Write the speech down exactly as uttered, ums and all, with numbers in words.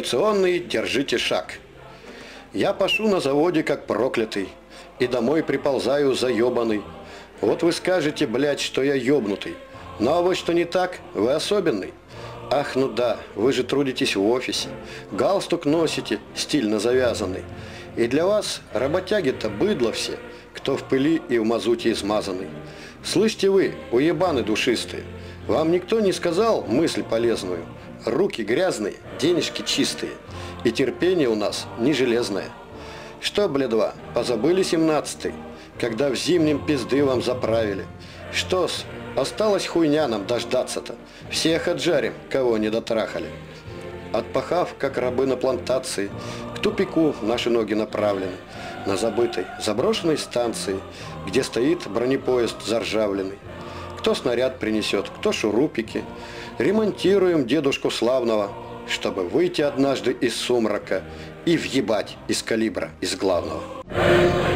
Революционный держите шаг. Я пашу на заводе как проклятый, и домой приползаю заебанный. Вот вы скажете, блядь, что я ёбнутый. Ну а вот что не так, вы особенный. Ах, ну да, вы же трудитесь в офисе, галстук носите, стильно завязанный. И для вас работяги-то быдло все, кто в пыли и в мазуте измазанный. Слышите вы, уебаны душистые, вам никто не сказал мысль полезную? Руки грязные, денежки чистые, и терпение у нас не железное. Что, бледва, позабыли семнадцатый, когда в зимнем пизды вам заправили? Что-с, осталась хуйня нам дождаться-то, всех отжарим, кого не дотрахали. Отпахав, как рабы на плантации, к тупику наши ноги направлены, на забытой, заброшенной станции, где стоит бронепоезд заржавленный. Кто снаряд принесет, кто шурупики. Ремонтируем дедушку славного, чтобы выйти однажды из сумрака и въебать из калибра, из главного.